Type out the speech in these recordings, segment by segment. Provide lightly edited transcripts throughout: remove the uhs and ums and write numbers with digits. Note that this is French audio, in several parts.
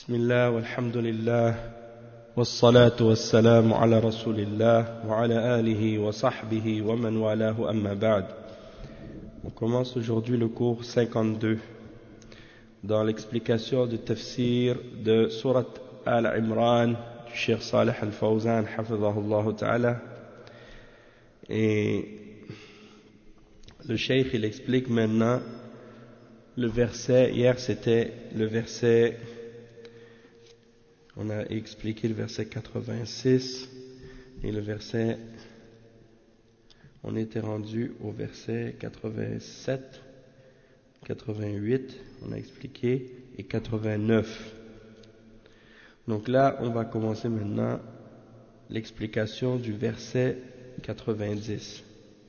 بسم الله والحمد لله والصلاة والسلام على رسول الله وعلى آله وصحبه ومن والاه أما بعد. On commence aujourd'hui le cours 52 dans l'explication du tafsir de Surat Al-Imran du Cheikh Salih Al-Fawzan hafidhahullah ta'ala. Et le Cheikh il explique maintenant le verset. Hier c'était le verset, on a expliqué le verset 86 et le verset, on était rendu au verset 87, 88, on a expliqué, et 89. Donc là, on va commencer maintenant l'explication du verset 90.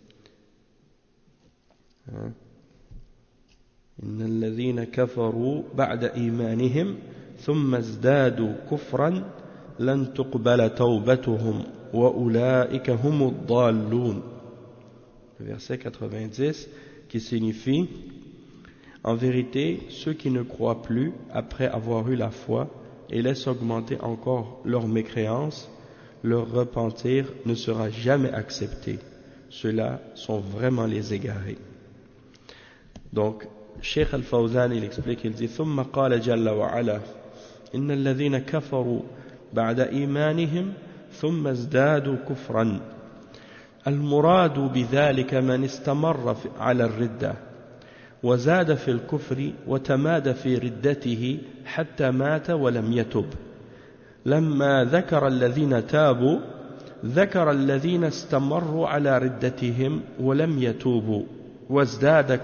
إن الذين كفروا بعد إيمانهم ثم ازدادوا كفرا لن تقبل توبتهم وأولئك هم الضالون. Le verset 90 qui signifie: en vérité, ceux qui ne croient plus après avoir eu la foi et laissent augmenter encore leur mécréance, leur repentir ne sera jamais accepté. Ceux-là sont vraiment les égarés. Donc, Cheikh Al-Fawzan il explique, il dit: ثم قال جل وعلا إن الذين كفروا بعد إيمانهم ثم ازدادوا كفرا. المراد بذلك من استمر على الردة وزاد في الكفر وتماد في ردته حتى مات ولم يتب. لما ذكر الذين تابوا ذكر الذين استمروا على ردتهم ولم يتوبوا وازداد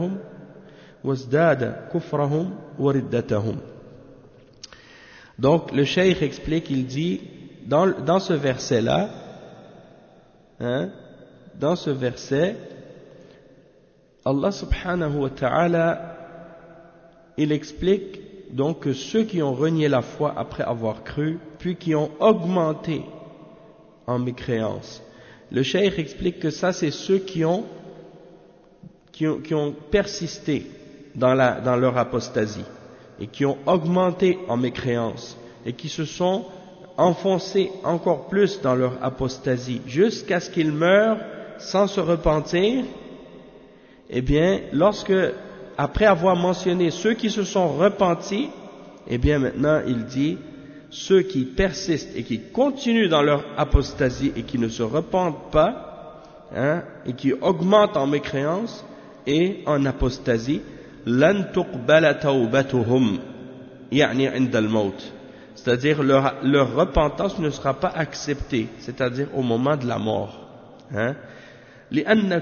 كفرهم وردتهم. Donc le cheikh explique, il dit dans ce verset-là, dans ce verset, Allah subhanahu wa ta'ala, il explique donc que ceux qui ont renié la foi après avoir cru, puis qui ont augmenté en mécréance. Le cheikh explique que ça c'est ceux qui ont persisté dans leur apostasie et qui ont augmenté en mécréance et qui se sont enfoncés encore plus dans leur apostasie jusqu'à ce qu'ils meurent sans se repentir. Eh bien, après avoir mentionné ceux qui se sont repentis, eh bien maintenant il dit ceux qui persistent et qui continuent dans leur apostasie et qui ne se repentent pas, et qui augmentent en mécréance et en apostasie, lan tuqbala tawbatuhum yani 'inda al-maut, c'est-à-dire leur repentance ne sera pas acceptée, c'est-à-dire au moment de la mort. لأن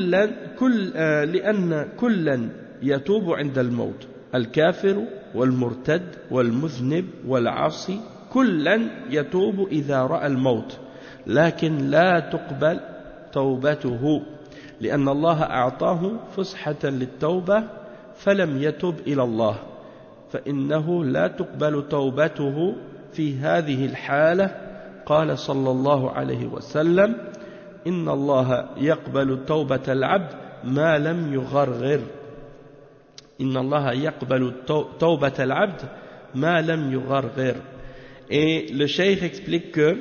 كلا يتوب عند الموت الكافر والمرتد والمذنب والعاصي كلا يتوب إذا رأى الموت لكن لا تقبل توبته لأن الله أعطاه فسحة للتوبة فلم يتب إلى الله فإنه لا تقبل توبته في هذه الحالة. قال صلى الله عليه وسلم إن الله يقبل توبة العبد ما لم يغرغر. إن الله يقبل توبة العبد ما لم يغرغر. Et le cheikh explique que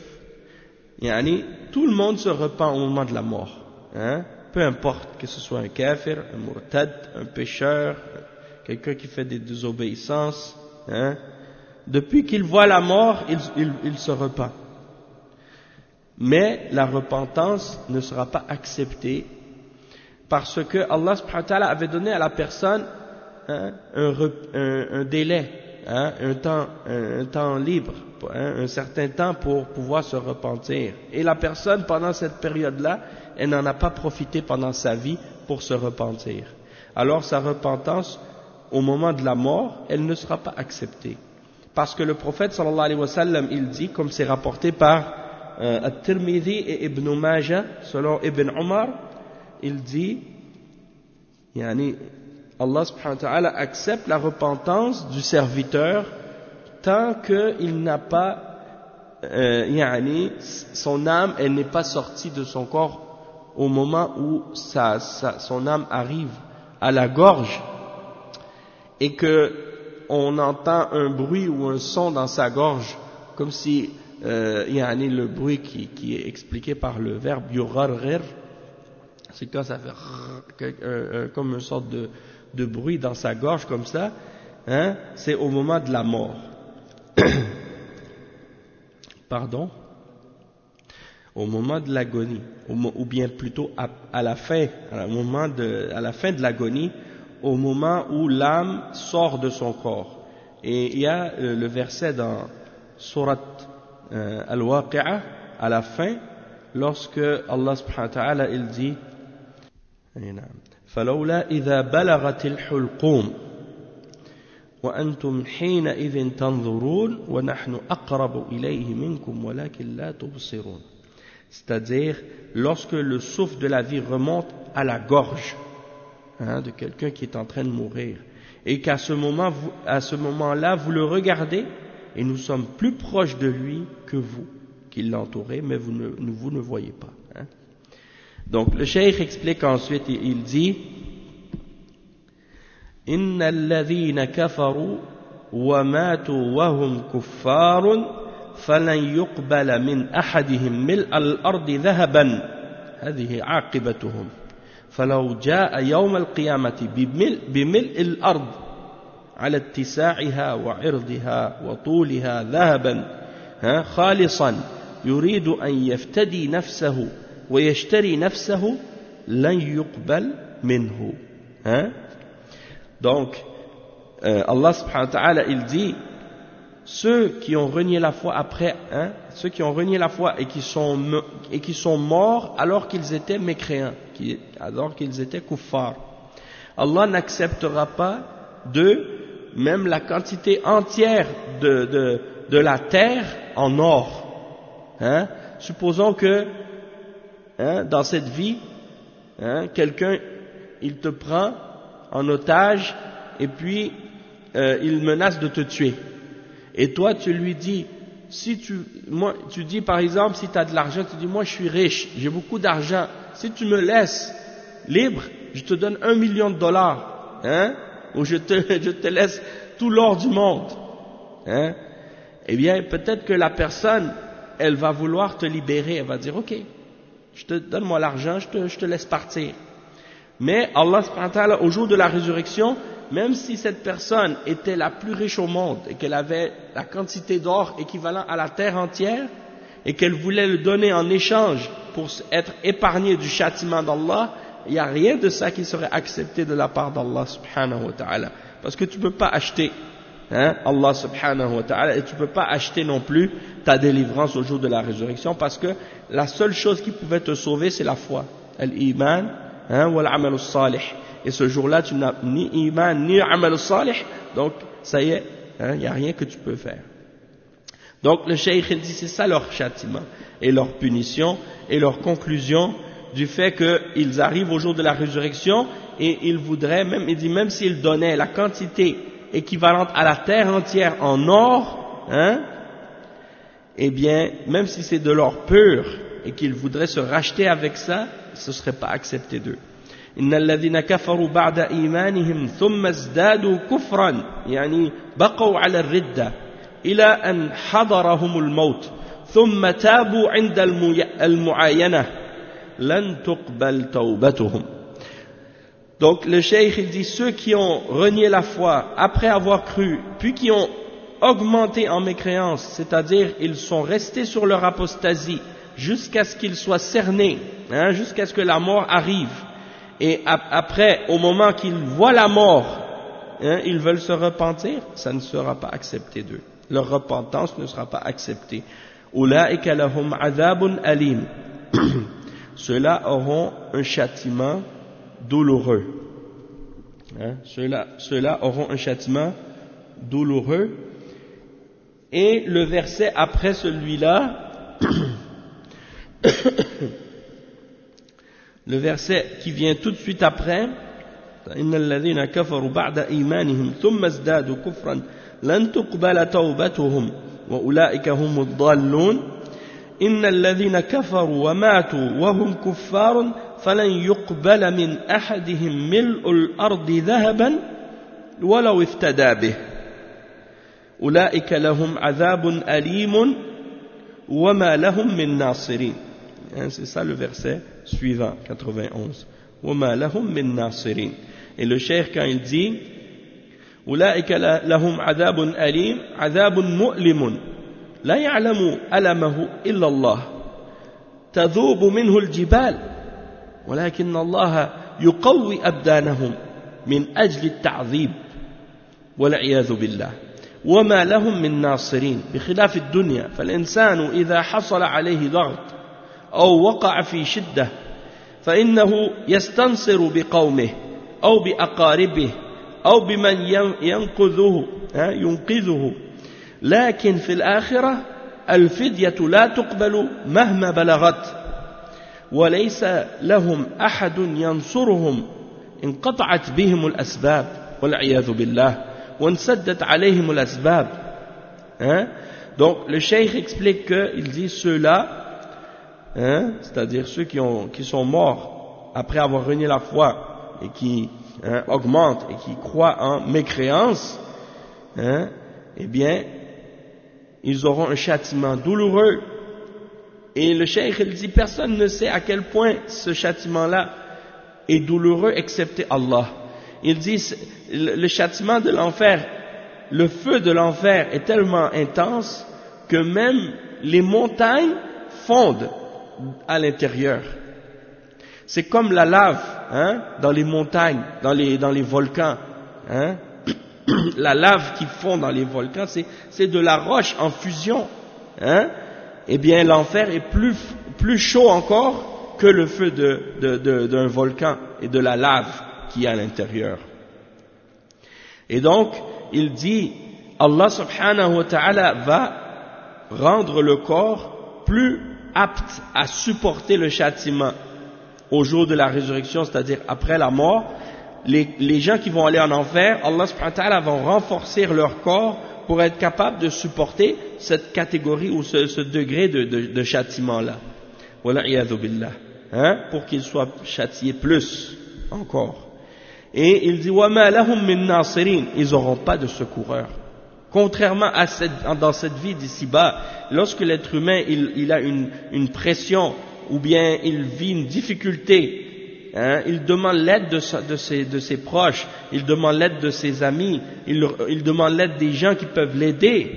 tout le monde se repent au moment de la mort, peu importe que ce soit un kafir, un murtad, un pécheur, quelqu'un qui fait des désobéissances, depuis qu'il voit la mort, il se repent. Mais la repentance ne sera pas acceptée parce que Allah subhanahu wa ta'ala avait donné à la personne un délai, un temps libre, un certain temps pour pouvoir se repentir. Et la personne, pendant cette période-là, elle n'en a pas profité pendant sa vie pour se repentir. Alors sa repentance, au moment de la mort, elle ne sera pas acceptée. Parce que le prophète sallallahu alayhi wa sallam, il dit, comme c'est rapporté par At-Tirmidhi et Ibn Majah, selon Ibn Umar, il dit, Allah subhanahu wa ta'ala accepte la repentance du serviteur tant qu'il n'a pas, son âme, elle n'est pas sortie de son corps au moment où son âme arrive à la gorge, et que on entend un bruit ou un son dans sa gorge, comme si le bruit qui est expliqué par le verbe yugharghir, c'est quand ça fait comme une sorte de bruit dans sa gorge comme ça, hein, c'est au moment de la mort. Pardon, au moment de l'agonie, ou bien plutôt à la fin de l'agonie, au moment où l'âme sort de son corps. Et il y a le verset dans Surat Al-Waqi'ah, à la fin, lorsque Allah subhanahu wa ta'ala il dit فَلَوْلَا إِذَا بَلَغَتِ الْحُلْقُومِ وَأَنْتُمْ حِينَئِذٍ تَنْظُرُونَ وَنَحْنُ أَقْرَبُ إِلَيْهِ مِنْكُمْ وَلَكِنْ لَا تُبْصِرُونَ. C'est-à-dire lorsque le souffle de la vie remonte à la gorge, de quelqu'un qui est en train de mourir, et qu'à ce moment-là, vous le regardez, et nous sommes plus proches de lui que vous, qui l'entourez, mais vous ne voyez pas. Hein. Donc le cheikh explique ensuite, il dit « Inna alladhina kafaru wa matu wa hum kuffarun falan yuqbala min ahadihim mil'a al-ardi dhahaban hadhihi aqibatuhum فلو جاء يوم القيامة بملء الأرض على اتساعها وعرضها وطولها ذهبا خالصا يريد أن يفتدي نفسه ويشتري نفسه لن يقبل منه. Donc Allah subhanahu wa ta'ala il dit, ceux qui ont renié la foi après, ceux qui ont renié la foi et qui sont morts alors qu'ils étaient mécréants, alors qu'ils étaient kuffars, Allah n'acceptera pas d'eux même la quantité entière de la terre en or. Supposons que dans cette vie, quelqu'un il te prend en otage et puis il menace de te tuer. Et toi, tu lui dis, tu dis par exemple, si tu as de l'argent, tu dis, moi je suis riche, j'ai beaucoup d'argent, si tu me laisses libre, je te donne $1 million, ou je te laisse tout l'or du monde. Eh bien, peut-être que la personne, elle va vouloir te libérer, elle va dire, ok, donne-moi l'argent, je te laisse partir. Mais Allah subhanahu wa ta'ala, au jour de la résurrection, même si cette personne était la plus riche au monde et qu'elle avait la quantité d'or équivalent à la terre entière et qu'elle voulait le donner en échange pour être épargnée du châtiment d'Allah, il n'y a rien de ça qui serait accepté de la part d'Allah subhanahu wa ta'ala. Parce que tu ne peux pas acheter Allah subhanahu wa ta'ala et tu ne peux pas acheter non plus ta délivrance au jour de la résurrection parce que la seule chose qui pouvait te sauver c'est la foi, al-iman wal-amal salih. Et ce jour-là, tu n'as ni iman, ni amal salih, donc ça y est, il n'y a rien que tu peux faire. Donc le cheikh il dit, c'est ça leur châtiment, et leur punition, et leur conclusion du fait qu'ils arrivent au jour de la résurrection, et ils voudraient, il dit même s'ils donnaient la quantité équivalente à la terre entière en or, eh bien, même si c'est de l'or pur, et qu'ils voudraient se racheter avec ça, ce ne serait pas accepté d'eux. إن الذين كفروا بعد إيمانهم ثم ازدادوا كفرا يعني بقوا على الردة إلى أن حضرهم الموت ثم تابوا عند المعاينة لن تقبل توبتهم. Donc le cheikh il dit ceux qui ont renié la foi après avoir cru puis qui ont augmenté en mécréance, c'est-à-dire ils sont restés sur leur apostasie jusqu'à ce qu'ils soient cernés, jusqu'à ce que la mort arrive. Et après, au moment qu'ils voient la mort, ils veulent se repentir, ça ne sera pas accepté d'eux. Leur repentance ne sera pas acceptée. Ulaika lahum adhabun alim. Ceux-là auront un châtiment douloureux. Ceux-là auront un châtiment douloureux. Et le verset après celui-là, le verset qui vient tout de suite après, إن الذين كفروا بعد إيمانهم ثم ازدادوا كفرا لن تقبل توبتهم وأولئك هم الضالون إن الذين كفروا وماتوا وهم كفار فلن يقبل من أحدهم ملء الأرض ذهبا ولو افتدى به. أولئك لهم عذاب أليم وما لهم من ناصرين. C'est ça le verset suivant, 91. وما لهم من ناصرين. Et le cheikh quand il dit أولئك لهم عذاب أليم عذاب مؤلم لا يعلم ألمه إلا الله تذوب منه الجبال ولكن الله يقوي أبدانهم من أجل التعذيب والعياذ بالله وما لهم من ناصرين بخلاف الدنيا فالإنسان إذا حصل عليه ضغط أو وقع في شدة فإنه يستنصر بقومه أو بأقاربه أو بمن ينقذه لكن في الآخرة الفدية لا تقبل مهما بلغت وليس لهم أحد ينصرهم انقطعت بهم الأسباب والعياذ بالله وانسدت عليهم الأسباب. Donc le cheikh explique qu'il dit ceux-là, c'est-à-dire ceux qui sont morts après avoir renié la foi et qui augmentent et qui croient en mécréance, eh bien ils auront un châtiment douloureux. Et le cheikh il dit personne ne sait à quel point ce châtiment-là est douloureux excepté Allah. Il dit le châtiment de l'enfer, le feu de l'enfer est tellement intense que même les montagnes fondent à l'intérieur. C'est comme la lave dans les montagnes, dans les volcans. La lave qui fond dans les volcans, c'est de la roche en fusion. Eh bien l'enfer est plus chaud encore que le feu d'un volcan et de la lave qui est à l'intérieur. Et donc il dit Allah subhanahu wa ta'ala va rendre le corps plus apte à supporter le châtiment au jour de la résurrection, c'est-à-dire après la mort. Les gens qui vont aller en enfer, Allah subhanahu wa ta'ala va renforcer leur corps pour être capable de supporter cette catégorie ou ce degré de châtiment-là. Wala'iyadhu billah. Pour qu'ils soient châtiés plus encore. Et il dit وَمَا لَهُمْ مِن نَاصِرِينَ. Ils n'auront pas de secoureurs. Contrairement à dans cette vie d'ici-bas, lorsque l'être humain il a une pression ou bien il vit une difficulté, il demande l'aide de ses proches, il demande l'aide de ses amis, il demande l'aide des gens qui peuvent l'aider,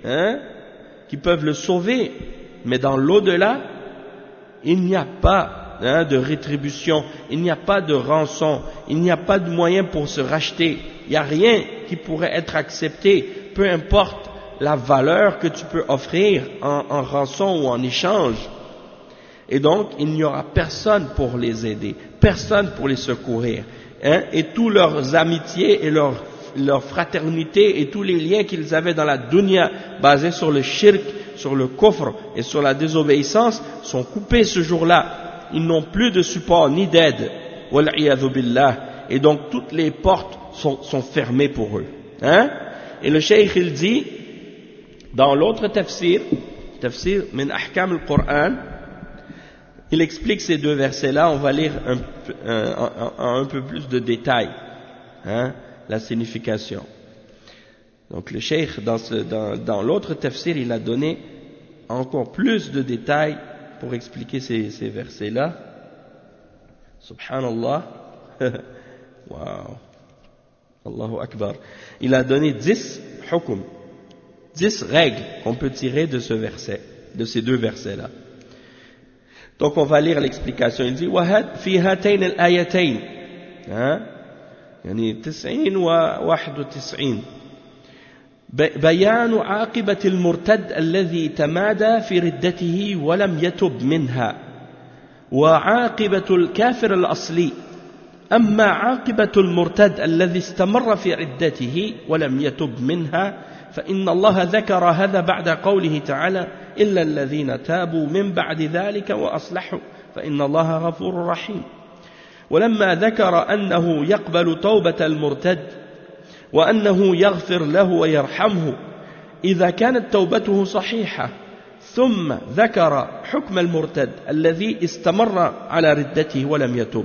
qui peuvent le sauver. Mais dans l'au-delà, il n'y a pas de rétribution, il n'y a pas de rançon, il n'y a pas de moyen pour se racheter, il n'y a rien qui pourrait être accepté, peu importe la valeur que tu peux offrir en rançon ou en échange. Et donc il n'y aura personne pour les aider, personne pour les secourir, et tous leurs amitiés et leur fraternité et tous les liens qu'ils avaient dans la dunya basés sur le shirk, sur le kufr et sur la désobéissance sont coupés ce jour-là. Ils n'ont plus de support ni d'aide. Wal'iyadhu billah. Et donc toutes les portes sont fermées pour eux. Et le cheikh il dit dans l'autre tafsir min ahkam al-Qur'an, il explique ces deux versets-là. On va lire un peu plus de détails, la signification. Donc le cheikh dans l'autre tafsir il a donné encore plus de détails pour expliquer ces versets-là. Subhanallah. Wow. Allahu Akbar. Il a donné 10 hukm, 10 règles qu'on peut tirer de ce verset, de ces deux versets-là. Donc on va lire l'explication. Il dit في هاتين الآيتين يعني 90 و91 بيان عاقبة المرتد الذي تمادى في ردته ولم يتب منها وعاقبة الكافر الأصلي. أما عاقبة المرتد الذي استمر في ردته ولم يتب منها فإن الله ذكر هذا بعد قوله تعالى إلا الذين تابوا من بعد ذلك وأصلحوا فإن الله غفور رحيم. ولما ذكر أنه يقبل توبة المرتد وأنه يغفر له ويرحمه إذا كانت توبته صحيحة ثم ذكر حكم المرتد الذي استمر على ردته ولم يتب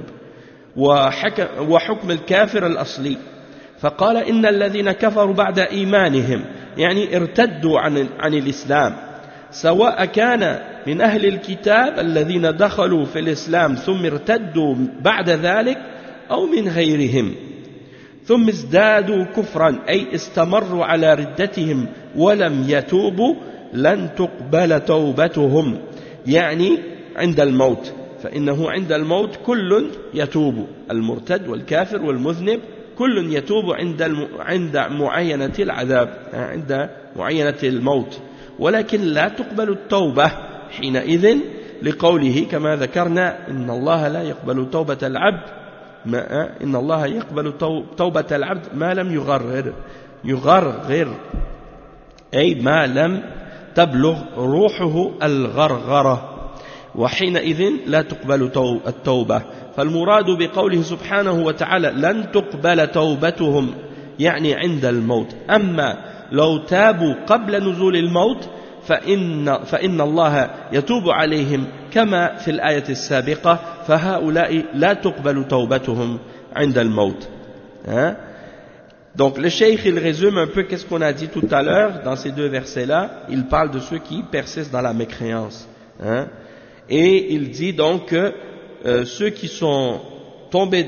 وحكم الكافر الأصلي فقال إن الذين كفروا بعد إيمانهم يعني ارتدوا عن الإسلام، سواء كان من أهل الكتاب الذين دخلوا في الإسلام ثم ارتدوا بعد ذلك أو من غيرهم. ثم ازدادوا كفرا أي استمروا على ردتهم ولم يتوبوا لن تقبل توبتهم، يعني عند الموت، فإنه عند الموت كل يتوب، المرتد والكافر والمذنب كل يتوب عند معاينة العذاب، عند معاينة الموت، ولكن لا تقبل التوبة حينئذ، لقوله كما ذكرنا إن الله لا يقبل توبة العبد إن الله يقبل توبة العبد ما لم يغرغر أي ما لم تبلغ روحه الغرغرة، وحينئذ لا تقبل التوبة. فالمراد بقوله سبحانه وتعالى لن تقبل توبتهم يعني عند الموت. أما لو تابوا قبل نزول الموت فإن الله يتوب عليهم كما في الآية السابقة، فهؤلاء لا تقبل توبتهم عند الموت. Donc le cheikh il résume un peu qu'est-ce qu'on a dit tout à l'heure dans ces deux versets-là. Il parle de ceux qui persistent dans la mécréance, et il dit donc que ceux qui sont tombés,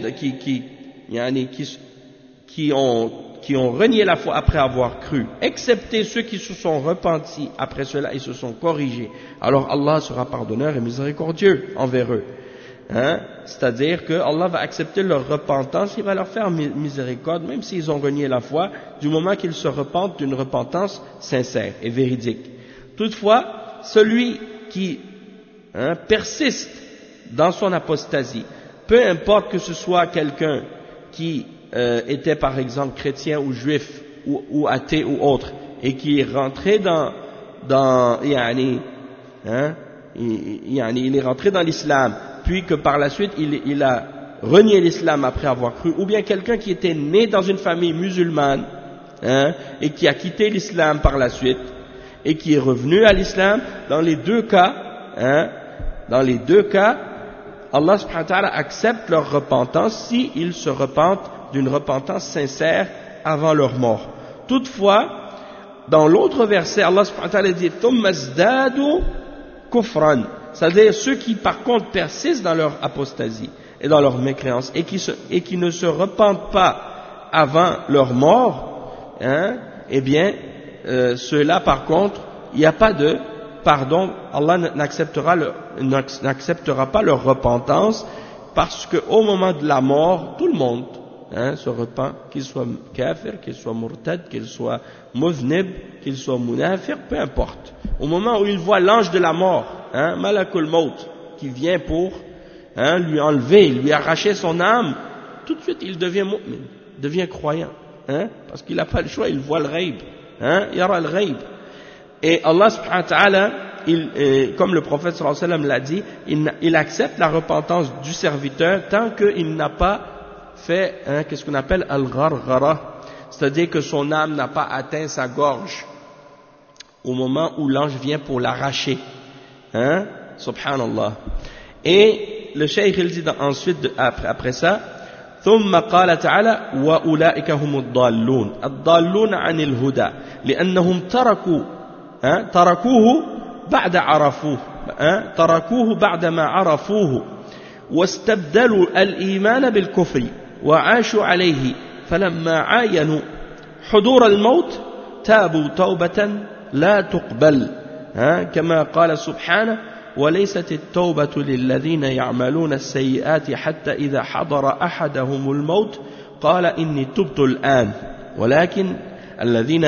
qui ont renié la foi après avoir cru, excepté ceux qui se sont repentis après cela et se sont corrigés, alors Allah sera pardonneur et miséricordieux envers eux. C'est-à-dire que Allah va accepter leur repentance, il va leur faire miséricorde, même s'ils ont renié la foi, du moment qu'ils se repentent d'une repentance sincère et véridique. Toutefois, celui qui persiste dans son apostasie, peu importe que ce soit quelqu'un qui était par exemple chrétien ou juif ou athée ou autre, et qui est rentré il est rentré dans l'islam, puis que par la suite il a renié l'islam après avoir cru, ou bien quelqu'un qui était né dans une famille musulmane et qui a quitté l'islam par la suite et qui est revenu à l'islam, dans les deux cas, Allah subhanahu wa ta'ala accepte leur repentance si ils se repentent d'une repentance sincère avant leur mort. Toutefois, dans l'autre verset, Allah subhanahu wa ta'ala dit thumma zdadu kufran, c'est-à-dire ceux qui par contre persistent dans leur apostasie et dans leur mécréance et qui ne se repentent pas avant leur mort, eh bien ceux-là par contre, il n'y a pas de pardon, Allah n'acceptera pas leur repentance, parce qu'au moment de la mort, tout le monde se repent, qu'il soit kafir, qu'il soit murtad, qu'il soit muznib, qu'il soit munafiq, peu importe. Au moment où il voit l'ange de la mort, Malakul Maut, qui vient pour lui enlever, lui arracher son âme, tout de suite il devient mu'min, devient croyant, parce qu'il n'a pas le choix, il voit le ghaib, yara le ghaib. Et Allah subhanahu wa ta'ala, comme le prophète sallallahu alayhi wa sallam l'a dit, il accepte la repentance du serviteur tant qu'il n'a pas fait qu'est-ce qu'on appelle al-gharghara, c'est-à-dire que son âme n'a pas atteint sa gorge au moment où l'ange vient pour l'arracher. Subhanallah. Et le cheikh il dit ensuite après ça, ثم قال تعالى وأولئك هم الضالون الضالون عن الهدى لأنهم تركوه بعد ما عرفوه واستبدلوا الإيمان بالكفر وعاشوا عليه، فلما عاينوا حضور الموت تابوا توبة لا تقبل، كما قال سبحانه وليست التوبة للذين يعملون السيئات حتى إذا حضر أحدهم الموت قال إني تبت الآن ولكن الذين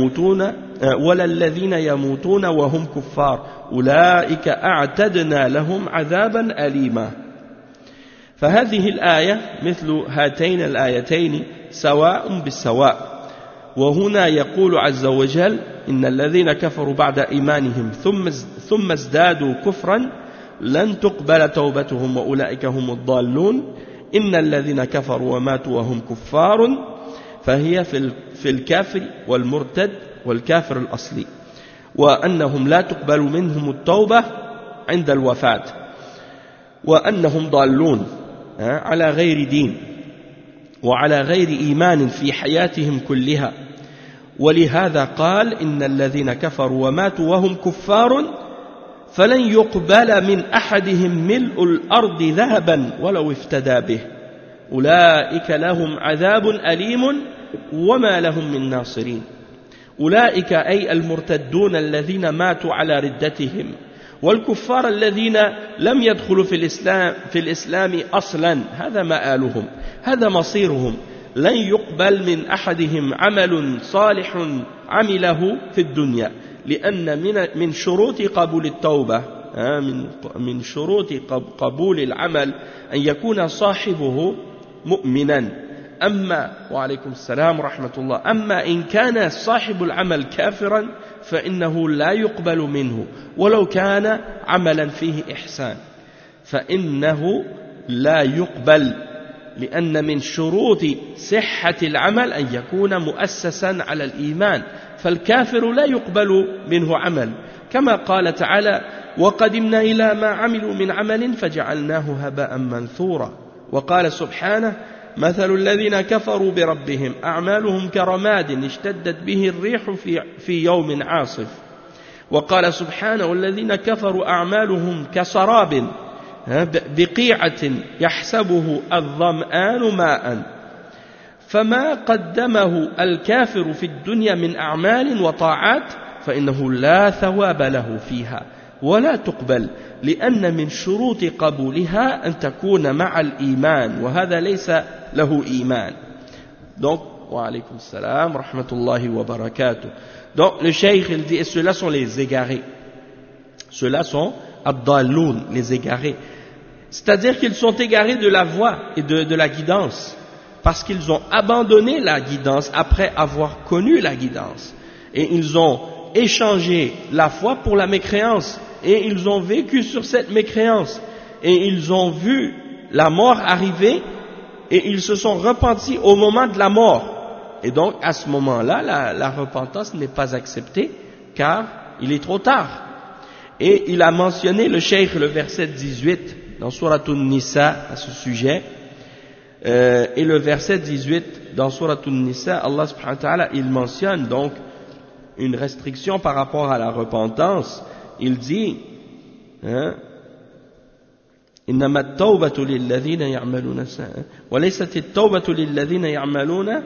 يموتون وهم كفار أولئك أعتدنا لهم عذابا أليما. فهذه الآية مثل هاتين الآيتين سواء بالسواء. وهنا يقول عز وجل إن الذين كفروا بعد إيمانهم ثم ازدادوا كفرا لن تقبل توبتهم وأولئك هم الضالون. إن الذين كفروا وماتوا وهم كفار فهي في الكافر والمرتد والكافر الأصلي، وأنهم لا تقبل منهم التوبة عند الوفاة، وأنهم ضالون على غير دين وعلى غير إيمان في حياتهم كلها، ولهذا قال إن الذين كفروا وماتوا وهم كفار فلن يقبل من أحدهم ملء الأرض ذهبا ولو افتدى به أولئك لهم عذاب أليم وما لهم من ناصرين. أولئك أي المرتدون الذين ماتوا على ردتهم والكفار الذين لم يدخلوا في الإسلام أصلا، هذا مآلهم، هذا مصيرهم. لن يقبل من أحدهم عمل صالح عمله في الدنيا، لأن من شروط قبول التوبة، من شروط قبول العمل أن يكون صاحبه مؤمنا. أما وعليكم السلام ورحمة الله، أما إن كان صاحب العمل كافرا فإنه لا يقبل منه ولو كان عملا فيه إحسان، فإنه لا يقبل، لأن من شروط صحة العمل أن يكون مؤسسا على الإيمان، فالكافر لا يقبل منه عمل، كما قال تعالى وقدمنا إلى ما عملوا من عمل فجعلناه هباء منثورا. وقال سبحانه مثل الذين كفروا بربهم أعمالهم كرماد اشتدت به الريح في يوم عاصف. وقال سبحانه والذين كفروا أعمالهم كسراب بقيعة يحسبه الظمآن ماء. فما قدمه الكافر في الدنيا من أعمال وطاعات فإنه لا ثواب له فيها ولا تقبل، لأن من شروط قبولها أن تكون مع الإيمان، وهذا ليس له إيمان. Donc, wa alaykum salam, rahmatullahi wa barakatuh. Donc, le cheikh, il dit, et ceux-là sont les égarés. Ceux-là sont ad-dalloun, les égarés. C'est-à-dire qu'ils sont égarés de la voie et de la guidance, parce qu'ils ont abandonné la guidance après avoir connu la guidance. Et ils ont échangé la foi pour la mécréance. Et ils ont vécu sur cette mécréance. Et ils ont vu la mort arriver. Et ils se sont repentis au moment de la mort. Et donc, à ce moment-là, la repentance n'est pas acceptée, car il est trop tard. Et il a mentionné, le cheikh, le verset 18, dans Surat An-Nisa, à ce sujet. Et le verset 18, dans Surat An-Nisa, Allah subhanahu wa ta'ala, il mentionne donc une restriction par rapport à la repentance. Il dit, إنما التوبة للذين يعملون وليست التوبة للذين يعملون.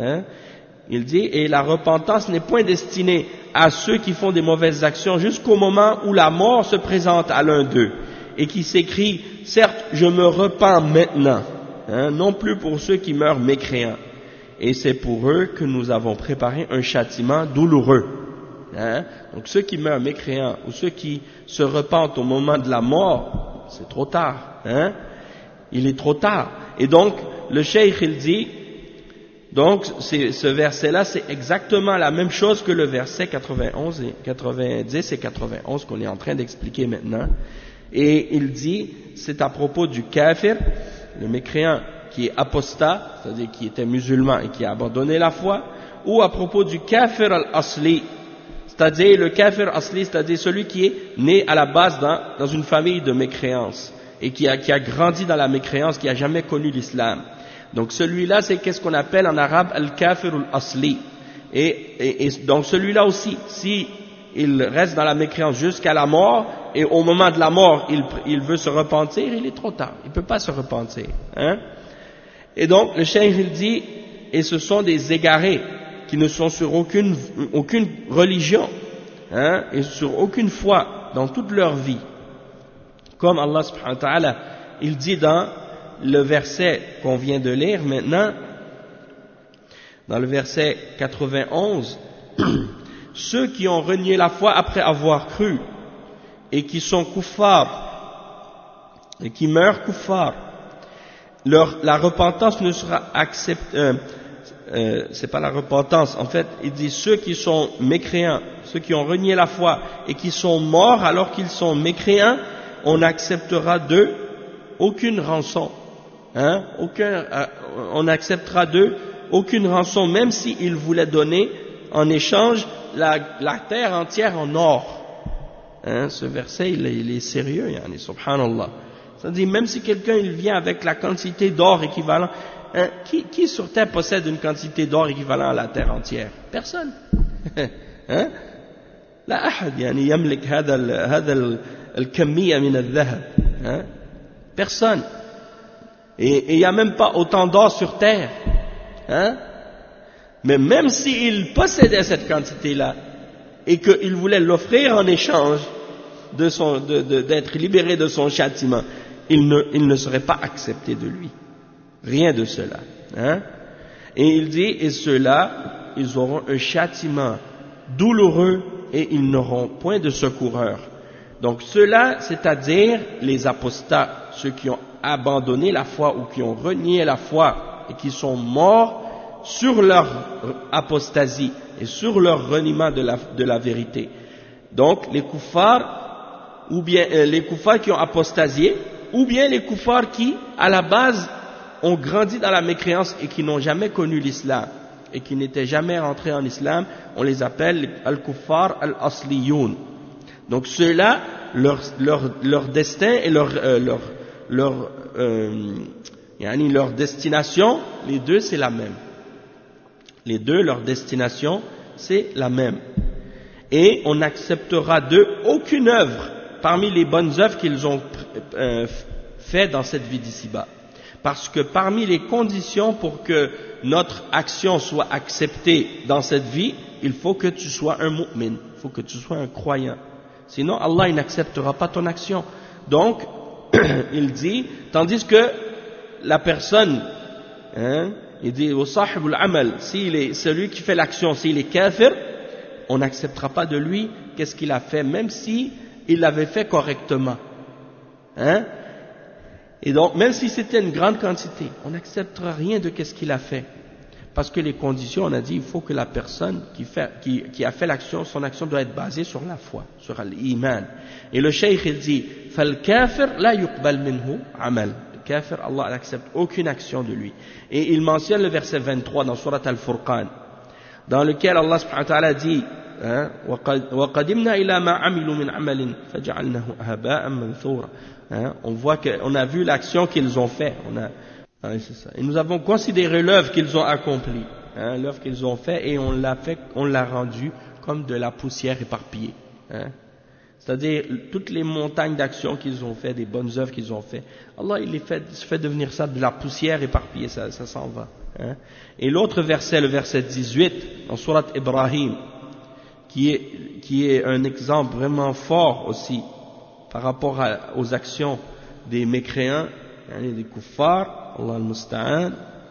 Il dit, et la repentance n'est point destinée à ceux qui font des mauvaises actions jusqu'au moment où la mort se présente à l'un d'eux et qui s'écrie, certes je me repens maintenant, non plus pour ceux qui meurent mécréants, et c'est pour eux que nous avons préparé un châtiment douloureux. Donc ceux qui meurent mécréants ou ceux qui se repentent au moment de la mort, c'est trop tard, il est trop tard. Et donc le cheikh il dit, donc ce verset-là c'est exactement la même chose que le verset 91 et 90 et 91 qu'on est en train d'expliquer maintenant. Et il dit, c'est à propos du kafir, le mécréant qui est apostat, c'est-à-dire qui était musulman et qui a abandonné la foi, ou à propos du kafir al-asli, c'est-à-dire le kafir asli, c'est-à-dire celui qui est né à la base dans une famille de mécréance et qui a grandi dans la mécréance, qui n'a jamais connu l'islam. Donc celui-là, c'est qu'est-ce qu'on appelle en arabe al-kafir al-asli. Et donc celui-là aussi, si il reste dans la mécréance jusqu'à la mort, et au moment de la mort, il veut se repentir, il est trop tard, il ne peut pas se repentir. Et donc le cheikh il dit, et ce sont des égarés qui ne sont sur aucune religion, et sur aucune foi dans toute leur vie. Comme Allah subhanahu wa ta'ala, il dit dans le verset qu'on vient de lire maintenant, dans le verset 91, ceux qui ont renié la foi après avoir cru, et qui sont kuffar, et qui meurent kuffar, la repentance ne sera acceptée, c'est pas la repentance, en fait, il dit ceux qui sont mécréants, ceux qui ont renié la foi et qui sont morts alors qu'ils sont mécréants, on n'acceptera d'eux aucune rançon, on n'acceptera d'eux aucune rançon, même s'ils voulaient donner en échange la terre entière en or. Ce verset, il est sérieux, subhanallah. C'est-à-dire, même si quelqu'un il vient avec la quantité d'or équivalent, Hein? Qui sur terre possède une quantité d'or équivalent à la terre entière? Personne. Hein? لا أحد يعني يملك هذا الكمية من الذهب. Hein? Personne. Et il n'y a même pas autant d'or sur terre. Hein? Mais même s'il possédait cette quantité-là et qu'il voulait l'offrir en échange d'être libéré de son châtiment, il ne serait pas accepté de lui. Rien de cela. Hein? Et il dit, et ceux-là, ils auront un châtiment douloureux et ils n'auront point de secoureur. Donc ceux-là, c'est-à-dire les apostats, ceux qui ont abandonné la foi ou qui ont renié la foi et qui sont morts sur leur apostasie et sur leur reniement de la vérité. Donc les kuffars, ou bien les kuffars qui ont apostasié, ou bien les kuffars qui, à la base, ont grandi dans la mécréance et qui n'ont jamais connu l'islam et qui n'étaient jamais rentrés en islam, on les appelle al-kuffar al-asliyoun. Donc ceux-là, leur destin et leur destination, les deux c'est la même. Les deux, leur destination c'est la même. Et on n'acceptera d'eux aucune œuvre parmi les bonnes œuvres qu'ils ont fait dans cette vie d'ici-bas. Parce que parmi les conditions pour que notre action soit acceptée dans cette vie, il faut que tu sois un mu'min, il faut que tu sois un croyant. Sinon, Allah il n'acceptera pas ton action. Donc, il dit, tandis que la personne, hein, il dit, au sahibul amal, s'il est celui qui fait l'action, s'il est kafir, on n'acceptera pas de lui qu'est-ce qu'il a fait, même si il l'avait fait correctement. Hein? Et donc, même si c'était une grande quantité, on n'acceptera rien de qu'est-ce qu'il a fait. Parce que les conditions, on a dit, il faut que la personne qui a fait l'action, son action doit être basée sur la foi, sur l'iman. Et le cheikh, il dit, فَالْكَافِرْ لَا يُقْبَلْ مِنْهُ عَمَلٍ. Le kafir, Allah n'accepte aucune action de lui. Et il mentionne le verset 23 dans Surat Al-Furqan, dans lequel Allah subhanahu wa ta'ala dit, وَقَدِمْنَا إِلَى مَا عَمِلُوا مِنْ عَمَلٍ فَجَعَلْنَاهُ هَبَاءً مَنْثُورًا. On voit qu'on a vu l'action qu'ils ont fait. C'est ça. Et nous avons considéré l'œuvre qu'ils ont accomplie, l'œuvre qu'ils ont fait, et on l'a rendue comme de la poussière éparpillée. C'est-à-dire toutes les montagnes d'actions qu'ils ont fait, des bonnes œuvres qu'ils ont fait, Allah il fait devenir ça de la poussière éparpillée, ça s'en va. Et l'autre verset, le verset 18, dans Surat Ibrahim, qui est un exemple vraiment fort aussi par rapport aux actions des mécréants, des kuffars, Allah al-Musta'an.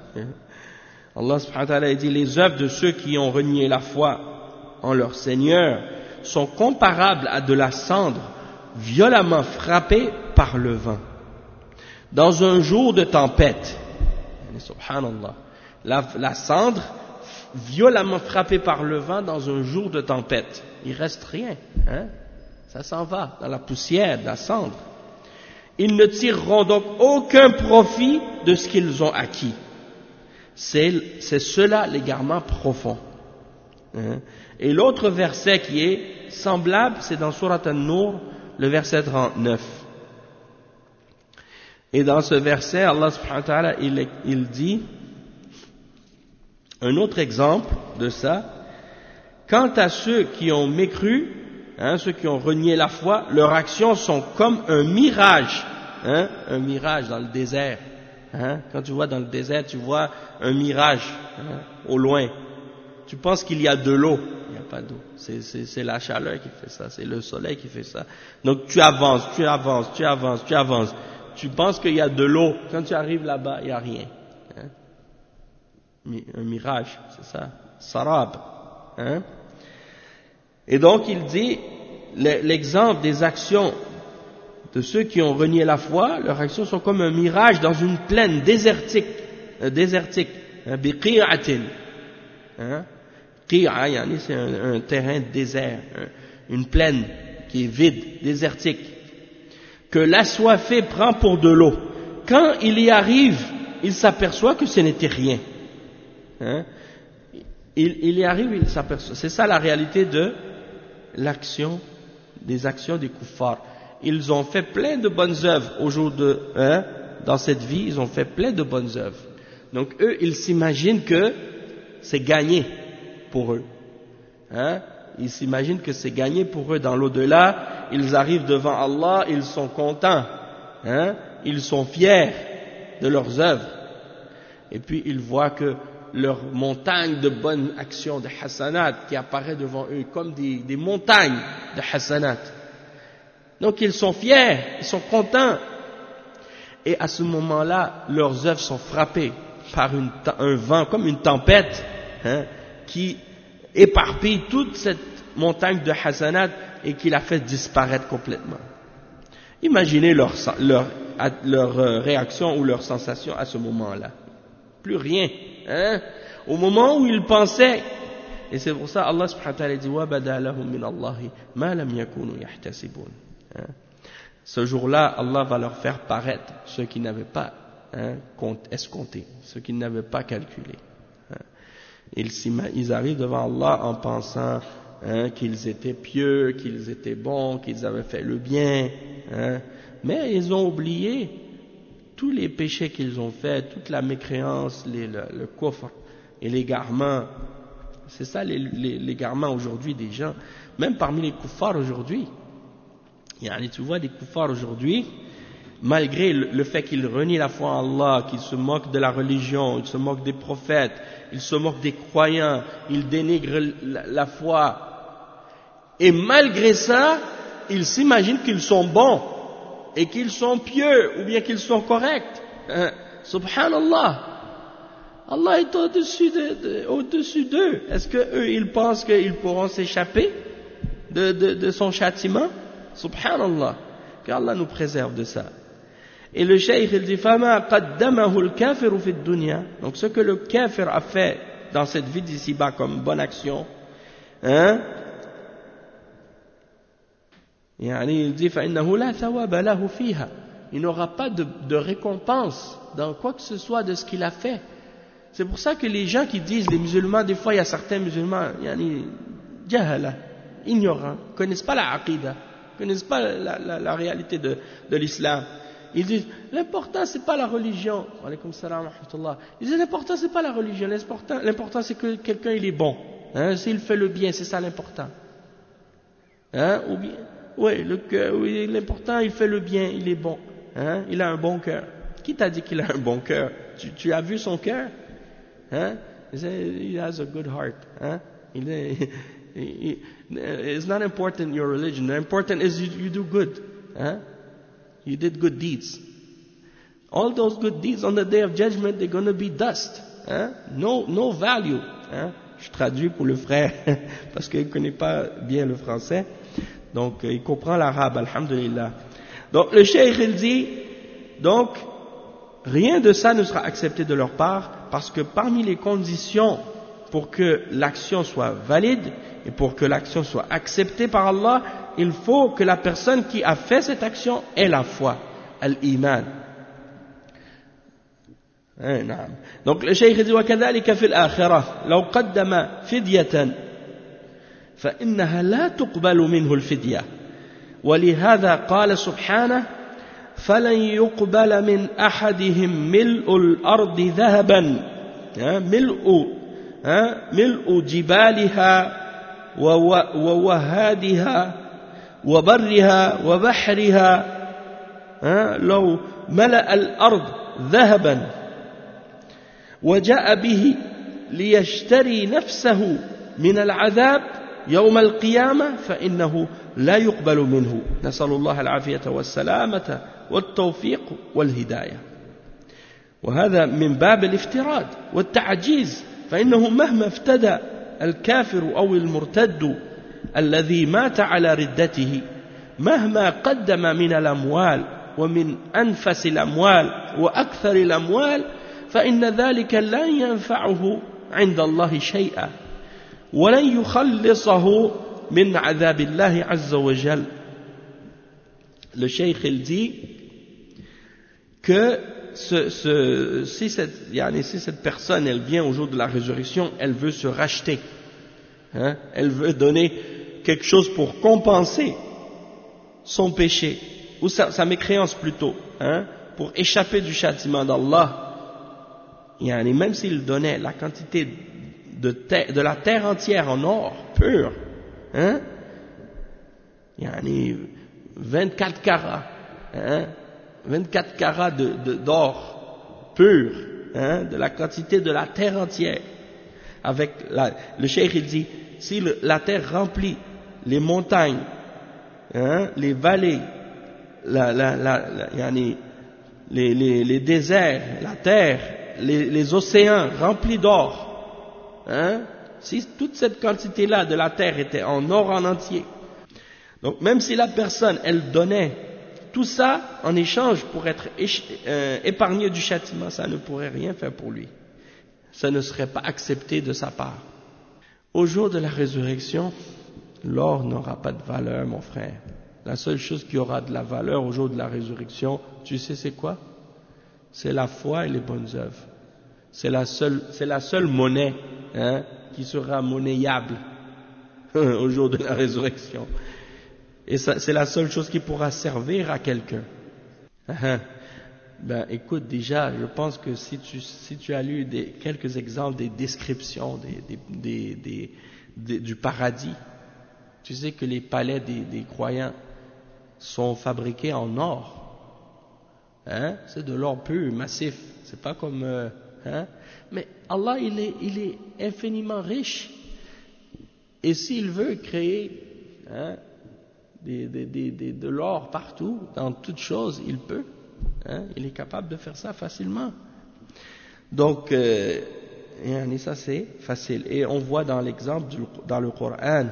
Allah subhanahu wa ta'ala dit, les œuvres de ceux qui ont renié la foi en leur Seigneur sont comparables à de la cendre violemment frappée par le vent dans un jour de tempête. Subhanallah. La cendre violemment frappée par le vent dans un jour de tempête. Il reste rien, ça s'en va dans la poussière, la cendre. Ils ne tireront donc aucun profit de ce qu'ils ont acquis. C'est cela l'égarement profond. Et l'autre verset qui est semblable, c'est dans Surat An-Nur, le verset 39. Et dans ce verset, Allah subhanahu wa ta'ala, il dit, un autre exemple de ça, quant à ceux qui ont mécru, ceux qui ont renié la foi, leurs actions sont comme un mirage, un mirage dans le désert. Quand tu vois dans le désert, tu vois un mirage au loin. Tu penses qu'il y a de l'eau, il n'y a pas d'eau. C'est la chaleur qui fait ça, c'est le soleil qui fait ça. Donc tu avances. Tu penses qu'il y a de l'eau. Quand tu arrives là-bas, il n'y a rien. Un mirage, c'est ça. Sarab. Et donc il dit, l'exemple des actions de ceux qui ont renié la foi, leurs actions sont comme un mirage dans une plaine désertique. Biqi'atin. Qi'a, yani c'est un terrain désert, une plaine qui est vide, désertique, que l'assoiffé prend pour de l'eau. Quand il y arrive, il s'aperçoit que ce n'était rien. Il y arrive, il s'aperçoit. C'est ça la réalité de l'action, des actions des kuffars. Ils ont fait plein de bonnes œuvres au jour de, dans cette vie, ils ont fait plein de bonnes œuvres. Donc eux, ils s'imaginent que c'est gagné pour eux. Hein? Ils s'imaginent que c'est gagné pour eux dans l'au-delà. Ils arrivent devant Allah, ils sont contents. Hein? Ils sont fiers de leurs œuvres. Et puis ils voient que leur montagne de bonnes actions, de hasanat, qui apparaît devant eux comme des montagnes de hasanat. Donc ils sont fiers, ils sont contents. Et à ce moment-là, leurs œuvres sont frappées par un vent, comme une tempête, hein, qui éparpille toute cette montagne de hasanat et qui la fait disparaître complètement. Imaginez leur réaction ou leur sensation à ce moment-là. Plus rien. Hein? Au moment où ils pensaient, et c'est pour ça Allah subhanahu wa ta'ala dit وَبَدَا لَهُم مِّنَ اللَّهِ مَا لَمْ يَكُونُوا يَحْتَسِبُونَ. Ce jour-là, Allah va leur faire paraître ceux qui n'avaient pas escompté, ceux qui n'avaient pas calculé. Ils arrivent devant Allah en pensant qu'ils étaient pieux, qu'ils étaient bons, qu'ils avaient fait le bien, mais ils ont oublié tous les péchés qu'ils ont faits, toute la mécréance, le kufr et l'égarement. C'est ça l'égarement aujourd'hui des gens, même parmi les kuffars aujourd'hui. Tu vois des kuffars aujourd'hui, malgré le fait qu'ils renient la foi en Allah, qu'ils se moquent de la religion, ils se moquent des prophètes, ils se moquent des croyants, ils dénigrent la foi, et malgré ça, ils s'imaginent qu'ils sont bons, et qu'ils sont pieux, ou bien qu'ils sont corrects. Subhanallah. Allah est au-dessus d'eux. Est-ce qu'eux, ils pensent qu'ils pourront s'échapper de son châtiment? Subhanallah. Qu'Allah nous préserve de ça. Et le cheikh, il dit, فَمَا قَدَّمَهُ الْكَافِرُ فِي الدُّنْيَا. Donc ce que le kafir a fait dans cette vie d'ici-bas comme bonne action, il dit فإنه لا ثواب له فيها. Il n'aura pas de récompense dans quoi que ce soit de ce qu'il a fait. C'est pour ça que les gens qui disent, les musulmans, des fois il y a certains musulmans, jahala, ignorants, connaissent pas la aqidah, connaissent pas la réalité de l'islam. Ils disent, l'important c'est pas la religion. Alaykoum salam wa rahmatullah. Ils disent, l'important c'est pas la religion, l'important c'est que quelqu'un il est bon. S'il fait le bien, c'est ça l'important. Ou bien, oui, l'important il fait le bien, il est bon. Il a un bon cœur. Qui t'a dit qu'il a un bon cœur? Tu as vu son cœur? He has a good heart. It's not important your religion. The important is you do good. You did good deeds. All those good deeds on the day of judgment, they're going to be dust. No value. Je traduis pour le frère parce qu'il ne connaît pas bien le français. Donc il comprend l'arabe, alhamdulillah. Donc le cheikh il dit, donc rien de ça ne sera accepté de leur part parce que parmi les conditions pour que l'action soit valide et pour que l'action soit acceptée par Allah, il faut que la personne qui a fait cette action ait la foi, al-iman. Donc le cheikh dit وكذلك في الآخرة لو قدم فدية فإنها لا تقبل منه الفدية ولهذا قال سبحانه فلن يقبل من أحدهم ملء الأرض ذهبا ملء جبالها ووهادها وبرها وبحرها لو ملأ الأرض ذهبا وجاء به ليشتري نفسه من العذاب يوم القيامة فإنه لا يقبل منه نسأل الله العافية والسلامة والتوفيق والهداية وهذا من باب الافتراض والتعجيز فإنه مهما افتدى الكافر أو المرتد الذي مات على ردته مهما قدم من الأموال ومن أنفس الأموال وأكثر الأموال فإن ذلك لا ينفعه عند الله شيئا ولن يخلصه من عذاب الله عز وجل. Le cheikh il dit que si cette personne elle vient au jour de la résurrection, elle veut se racheter, elle veut donner quelque chose pour compenser son péché ou sa mécréance plutôt, pour échapper du châtiment d'Allah. même s'il donnait la quantité de la terre entière en or pur, 24 carats, 24 carats d'or pur, de la quantité de la terre entière. Avec le cheikh il dit, si la terre remplit les montagnes, les vallées, les déserts, la terre, les océans remplis d'or, si toute cette quantité-là de la terre était en or en entier, donc même si la personne elle donnait tout ça en échange pour être épargné du châtiment, ça ne pourrait rien faire pour lui, ça ne serait pas accepté de sa part. Au jour de la résurrection, l'or n'aura pas de valeur, mon frère. La seule chose qui aura de la valeur au jour de la résurrection, tu sais c'est quoi? C'est la foi et les bonnes œuvres. C'est la seule monnaie qui sera monnayable au jour de la résurrection. Et ça, c'est la seule chose qui pourra servir à quelqu'un. Ben, écoute, déjà, je pense que si tu as lu quelques exemples des descriptions du paradis, tu sais que les palais des croyants sont fabriqués en or. C'est de l'or pur, massif. C'est pas comme, mais Allah, il est infiniment riche. Et s'il veut créer, de l'or partout, dans toutes choses, il peut. Il est capable de faire ça facilement. Donc, ça c'est facile. Et on voit dans l'exemple dans le Coran,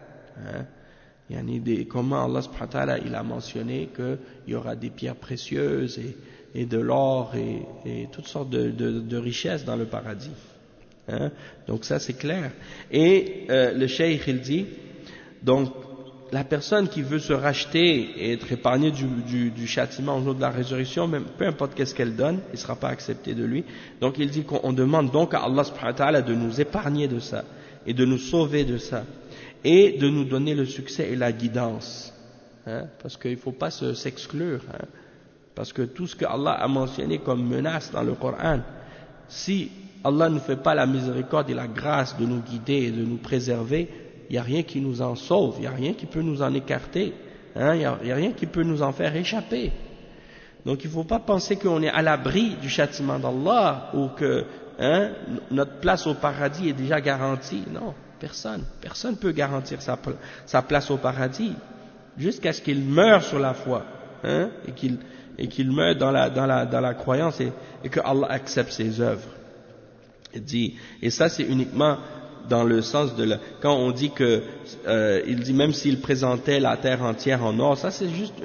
comment Allah subhanahu wa ta'ala il a mentionné qu'il y aura des pierres précieuses et de l'or et toutes sortes de richesses dans le paradis. Donc ça c'est clair. Et le cheikh il dit, donc la personne qui veut se racheter et être épargnée du châtiment au jour de la résurrection, même peu importe qu'est-ce qu'elle donne, il ne sera pas accepté de lui. Donc il dit qu'on demande donc à Allah subhanahu wa ta'ala de nous épargner de ça et de nous sauver de ça et de nous donner le succès et la guidance. Parce qu'il ne faut pas s'exclure. Parce que tout ce que Allah a mentionné comme menace dans le Coran, si Allah ne fait pas la miséricorde et la grâce de nous guider et de nous préserver, il n'y a rien qui nous en sauve, il n'y a rien qui peut nous en écarter, il n'y a rien qui peut nous en faire échapper. Donc il ne faut pas penser qu'on est à l'abri du châtiment d'Allah ou que notre place au paradis est déjà garantie. Non, personne ne peut garantir sa place au paradis jusqu'à ce qu'il meure sur la foi, et qu'il meure dans la croyance et que Allah accepte ses œuvres. Et ça c'est uniquement dans le sens quand on dit que il dit même s'il présentait la terre entière en or, ça c'est juste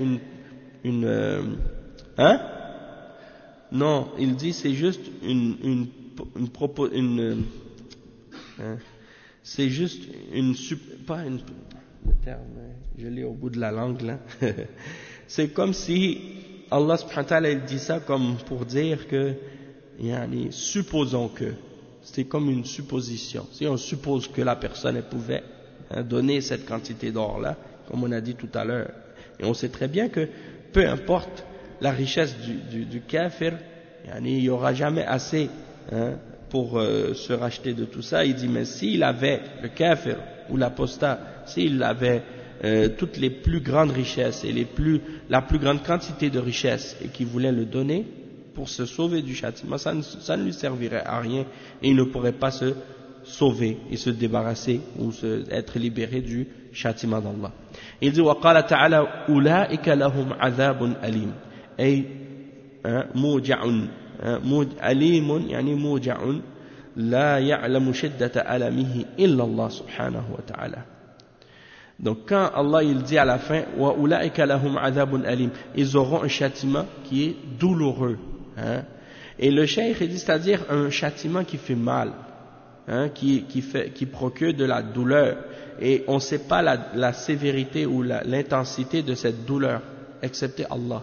non, il dit c'est juste c'est juste le terme, je l'ai au bout de la langue là. C'est comme si Allah subhanahu wa ta'ala il dit ça comme pour dire que supposons que c'est comme une supposition. Si on suppose que la personne elle pouvait donner cette quantité d'or là, comme on a dit tout à l'heure, et on sait très bien que peu importe la richesse du kafir, il n'y aura jamais assez pour se racheter de tout ça. Il dit mais s'il avait le kafir ou l'apostat, s'il avait toutes les plus grandes richesses et la plus grande quantité de richesses et qu'il voulait le donner pour se sauver du châtiment, ça ne lui servirait à rien et il ne pourrait pas se sauver et se débarrasser ou être libéré du châtiment d'Allah. Il dit وقال تعالى أولئك لهم عذاب أليم أي موجع أليم يعني موجع لا يعلم شدة ألمه إلا الله سبحانه وتعالى. Donc quand Allah il dit à la fin وأولئك لهم عذاب أليم, ils auront un châtiment qui est douloureux. Et le cheikh il dit, c'est-à-dire un châtiment qui fait mal, qui procure de la douleur, et on ne sait pas la sévérité ou l'intensité de cette douleur, excepté Allah.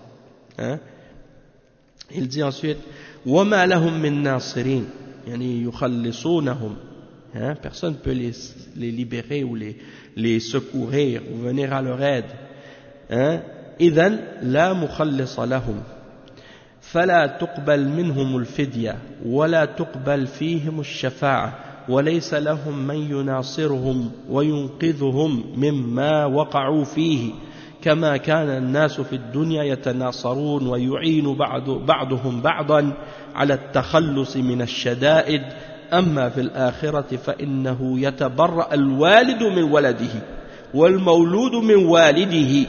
Il dit ensuite وَمَا لَهُم مِّن نَاصِرِينَ يعني يخلصونهم, personne ne peut les libérer ou les secourir ou venir à leur aide. إِذَنْ لَا مُخَلِّصَ لَهُمْ فلا تقبل منهم الفدية ولا تقبل فيهم الشفاعة وليس لهم من يناصرهم وينقذهم مما وقعوا فيه كما كان الناس في الدنيا يتناصرون ويعين بعضهم بعضا على التخلص من الشدائد أما في الآخرة فإنه يتبرأ الوالد من ولده والمولود من والده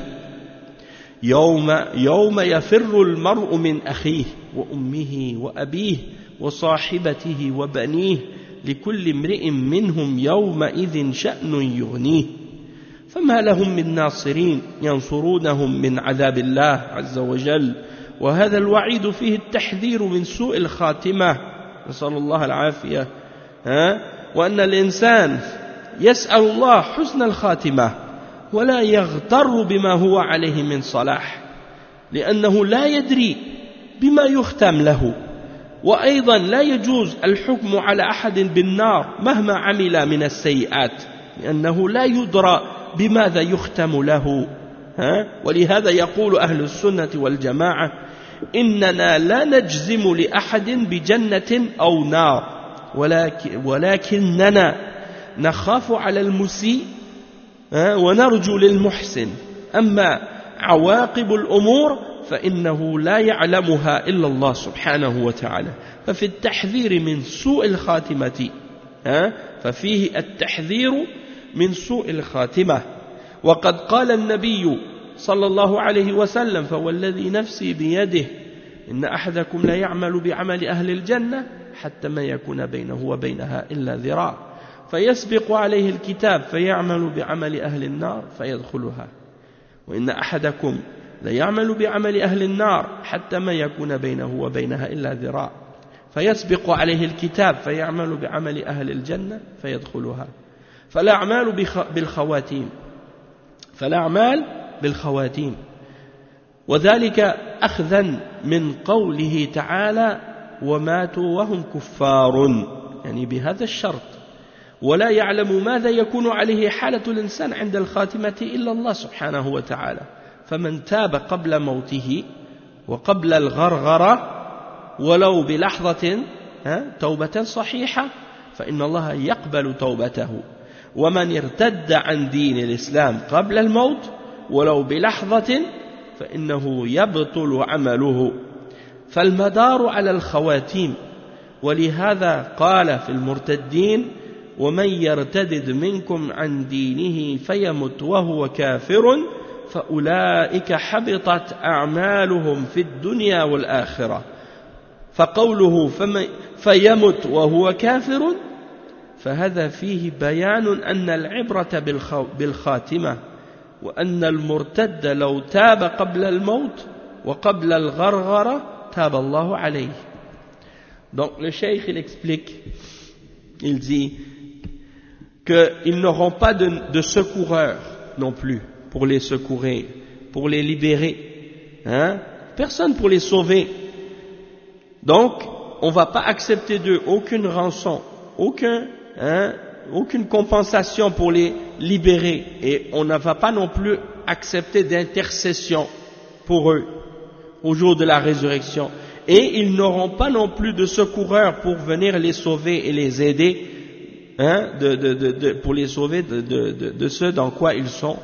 يوم يفر المرء من أخيه وأمه وأبيه وصاحبته وبنيه لكل امرئ منهم يومئذ شأن يغنيه فما لهم من ناصرين ينصرونهم من عذاب الله عز وجل وهذا الوعيد فيه التحذير من سوء الخاتمة نسأل الله العافية وأن الإنسان يسأل الله حسن الخاتمة ولا يغتر بما هو عليه من صلاح لأنه لا يدري بما يختم له وأيضا لا يجوز الحكم على أحد بالنار مهما عمل من السيئات لأنه لا يدرى بماذا يختم له ولهذا يقول أهل السنة والجماعة إننا لا نجزم لأحد بجنة أو نار ولكننا نخاف على المسيء ونرجو للمحسن أما عواقب الأمور فإنه لا يعلمها إلا الله سبحانه وتعالى ففي التحذير من سوء الخاتمة ففيه التحذير من سوء الخاتمة وقد قال النبي صلى الله عليه وسلم فوالذي نفسي بيده إن أحدكم لا يعمل بعمل أهل الجنة حتى ما يكون بينه وبينها إلا ذراع فيسبق عليه الكتاب فيعمل بعمل أهل النار فيدخلها وإن أحدكم لا يعمل بعمل أهل النار حتى ما يكون بينه وبينها إلا ذراع فيسبق عليه الكتاب فيعمل بعمل أهل الجنة فيدخلها فالأعمال بالخواتيم وذلك أخذا من قوله تعالى وماتوا وهم كفار يعني بهذا الشرط ولا يعلم ماذا يكون عليه حالة الإنسان عند الخاتمة إلا الله سبحانه وتعالى فمن تاب قبل موته وقبل الغرغرة ولو بلحظة توبة صحيحة فإن الله يقبل توبته ومن ارتد عن دين الإسلام قبل الموت ولو بلحظة فإنه يبطل عمله فالمدار على الخواتيم ولهذا قال في المرتدين ومن يرتدد منكم عن دينه فيمت وهو كافر فأولئك حبطت أعمالهم في الدنيا والآخرة فقوله فيمت وهو كافر فهذا فيه بيان أن العبرة بالخاتمة وأن المرتد لو تاب قبل الموت وقبل الغرغرة تاب الله عليه. Donc le cheikh il explique, il dit qu'ils n'auront pas de secoureurs non plus pour les secourir, pour les libérer, personne pour les sauver. Donc on ne va pas accepter d'eux aucune rançon, aucune compensation pour les libérer et on ne va pas non plus accepter d'intercession pour eux au jour de la résurrection et ils n'auront pas non plus de secoureurs pour venir les sauver et les aider pour les sauver de ce dans quoi ils sont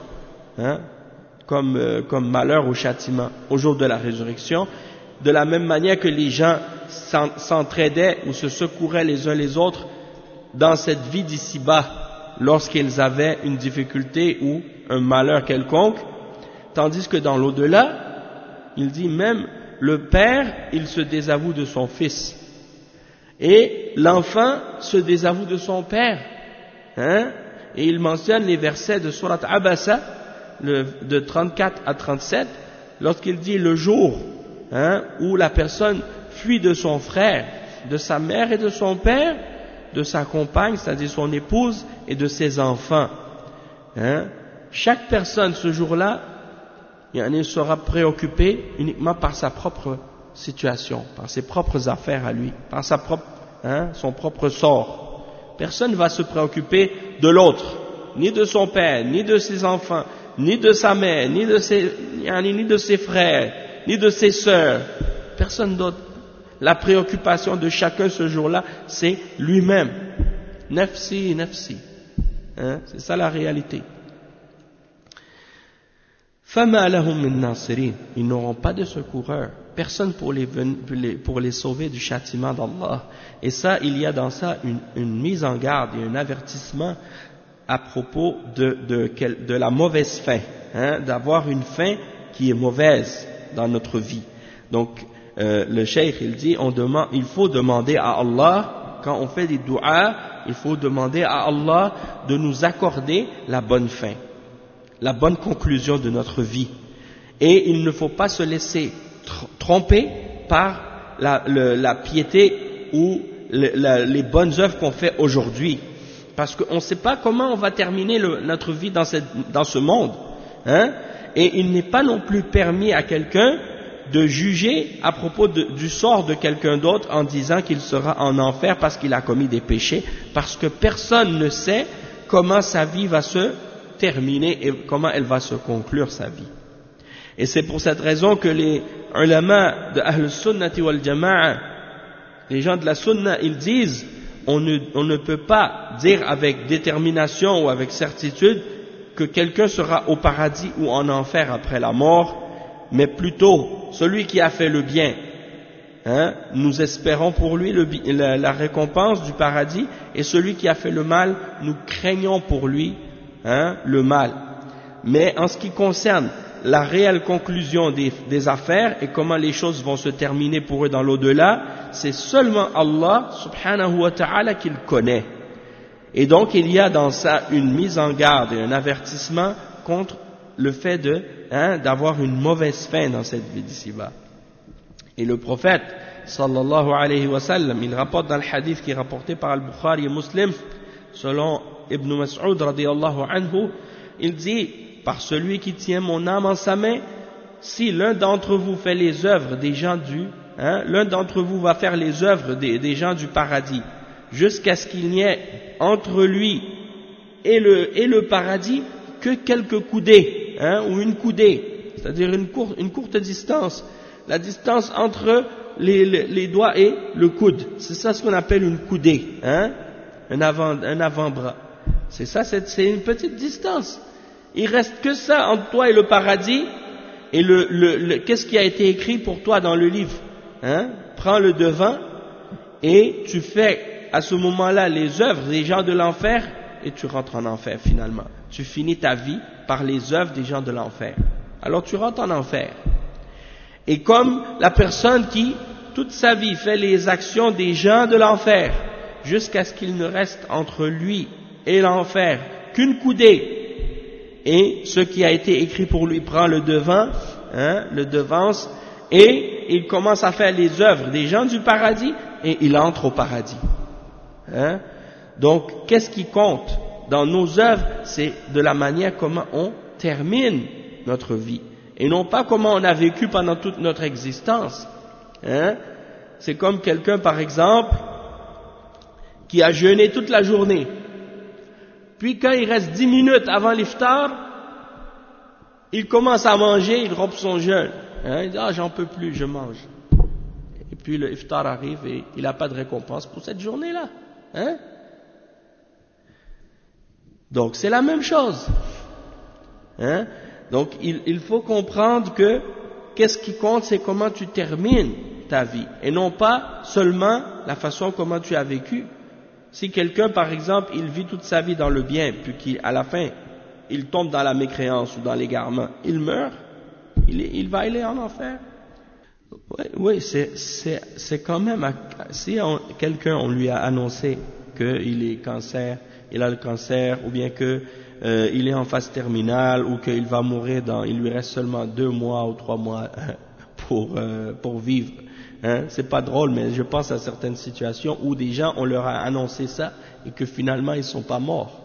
comme malheur ou châtiment au jour de la résurrection, de la même manière que les gens s'entraidaient ou se secouraient les uns les autres dans cette vie d'ici-bas lorsqu'ils avaient une difficulté ou un malheur quelconque, tandis que dans l'au-delà, il dit même le père, il se désavoue de son fils et l'enfant se désavoue de son père, et il mentionne les versets de Surat Abasa de 34 à 37 lorsqu'il dit le jour où la personne fuit de son frère, de sa mère et de son père, de sa compagne, c'est-à-dire son épouse, et de ses enfants. Chaque personne ce jour-là, il sera préoccupé uniquement par sa propre situation, par ses propres affaires à lui, par son propre sort. Personne ne va se préoccuper de l'autre, ni de son père, ni de ses enfants, ni de sa mère, ni de ses frères, ni de ses sœurs. personne d'autre. La préoccupation de chacun ce jour-là, c'est lui-même. Nafsi, nafsi. Hein? C'est ça la réalité. فَمَا لَهُم مِّن نَاصِرِينَ. Ils n'auront pas de secoureurs. Personne pour les sauver du châtiment d'Allah. Et ça, il y a dans ça une mise en garde et un avertissement à propos de la mauvaise fin, hein, d'avoir une fin qui est mauvaise dans notre vie. Donc, le cheikh, il dit, il faut demander à Allah, quand on fait des du'as, il faut demander à Allah de nous accorder la bonne fin, la bonne conclusion de notre vie. Et il ne faut pas se laisser tromper par la piété ou les bonnes œuvres qu'on fait aujourd'hui. Parce qu'on ne sait pas comment on va terminer notre vie dans ce monde. Hein? Et il n'est pas non plus permis à quelqu'un de juger à propos du sort de quelqu'un d'autre en disant qu'il sera en enfer parce qu'il a commis des péchés, parce que personne ne sait comment sa vie va se terminer et comment elle va se conclure, sa vie. Et c'est pour cette raison que les ulama de Ahl Sunnati wal Jama'a, les gens de la Sunna, ils disent on ne peut pas dire avec détermination ou avec certitude que quelqu'un sera au paradis ou en enfer après la mort, mais plutôt celui qui a fait le bien, hein, nous espérons pour lui la récompense du paradis, et celui qui a fait le mal, nous craignons pour lui, hein, le mal. Mais en ce qui concerne la réelle conclusion des affaires et comment les choses vont se terminer pour eux dans l'au-delà, c'est seulement Allah subhanahu wa ta'ala qui le connaît. Et donc il y a dans ça une mise en garde et un avertissement contre le fait d'avoir une mauvaise fin dans cette vie d'ici-bas. Et le prophète sallallahu alayhi wa sallam, il rapporte dans le hadith qui est rapporté par Al-Bukhari et Muslim, selon Ibn Mas'ud radiyallahu anhu, il dit: par celui qui tient mon âme en sa main, si l'un d'entre vous fait les œuvres des gens l'un d'entre vous va faire les œuvres des gens du paradis, jusqu'à ce qu'il n'y ait entre lui et le paradis que quelques coudées, ou une coudée, c'est-à-dire une courte distance, la distance entre les doigts et le coude, c'est ça ce qu'on appelle une coudée, un avant-bras, c'est ça, c'est une petite distance. Il reste que ça entre toi et le paradis, et qu'est-ce qui a été écrit pour toi dans le livre, prends le devant, et tu fais à ce moment-là les œuvres des gens de l'enfer, et tu rentres en enfer finalement. Tu finis ta vie par les œuvres des gens de l'enfer. Alors tu rentres en enfer. Et comme la personne qui, toute sa vie, fait les actions des gens de l'enfer, jusqu'à ce qu'il ne reste entre lui et l'enfer qu'une coudée, et ce qui a été écrit pour lui prend le devant, le devance, et il commence à faire les œuvres des gens du paradis, et il entre au paradis. Donc, qu'est-ce qui compte dans nos œuvres? C'est de la manière comment on termine notre vie, et non pas comment on a vécu pendant toute notre existence. C'est comme quelqu'un, par exemple, qui a jeûné toute la journée. Puis quand il reste 10 minutes avant l'iftar, il commence à manger, il rompt son jeûne. Il dit: j'en peux plus, je mange. Et puis le iftar arrive et il n'a pas de récompense pour cette journée-là. Donc c'est la même chose. Donc il faut comprendre que qu'est-ce qui compte, c'est comment tu termines ta vie, et non pas seulement la façon comment tu as vécu. Si quelqu'un, par exemple, il vit toute sa vie dans le bien, puis qu'à la fin, il tombe dans la mécréance ou dans l'égarement, il meurt, il va aller en enfer. Oui, c'est quand même, si quelqu'un, on lui a annoncé qu'il est cancer, il a le cancer, ou bien que il est en phase terminale, ou qu'il va mourir il lui reste seulement 2 mois ou 3 mois pour vivre. C'est pas drôle, mais je pense à certaines situations où des gens, on leur a annoncé ça et que finalement ils sont pas morts.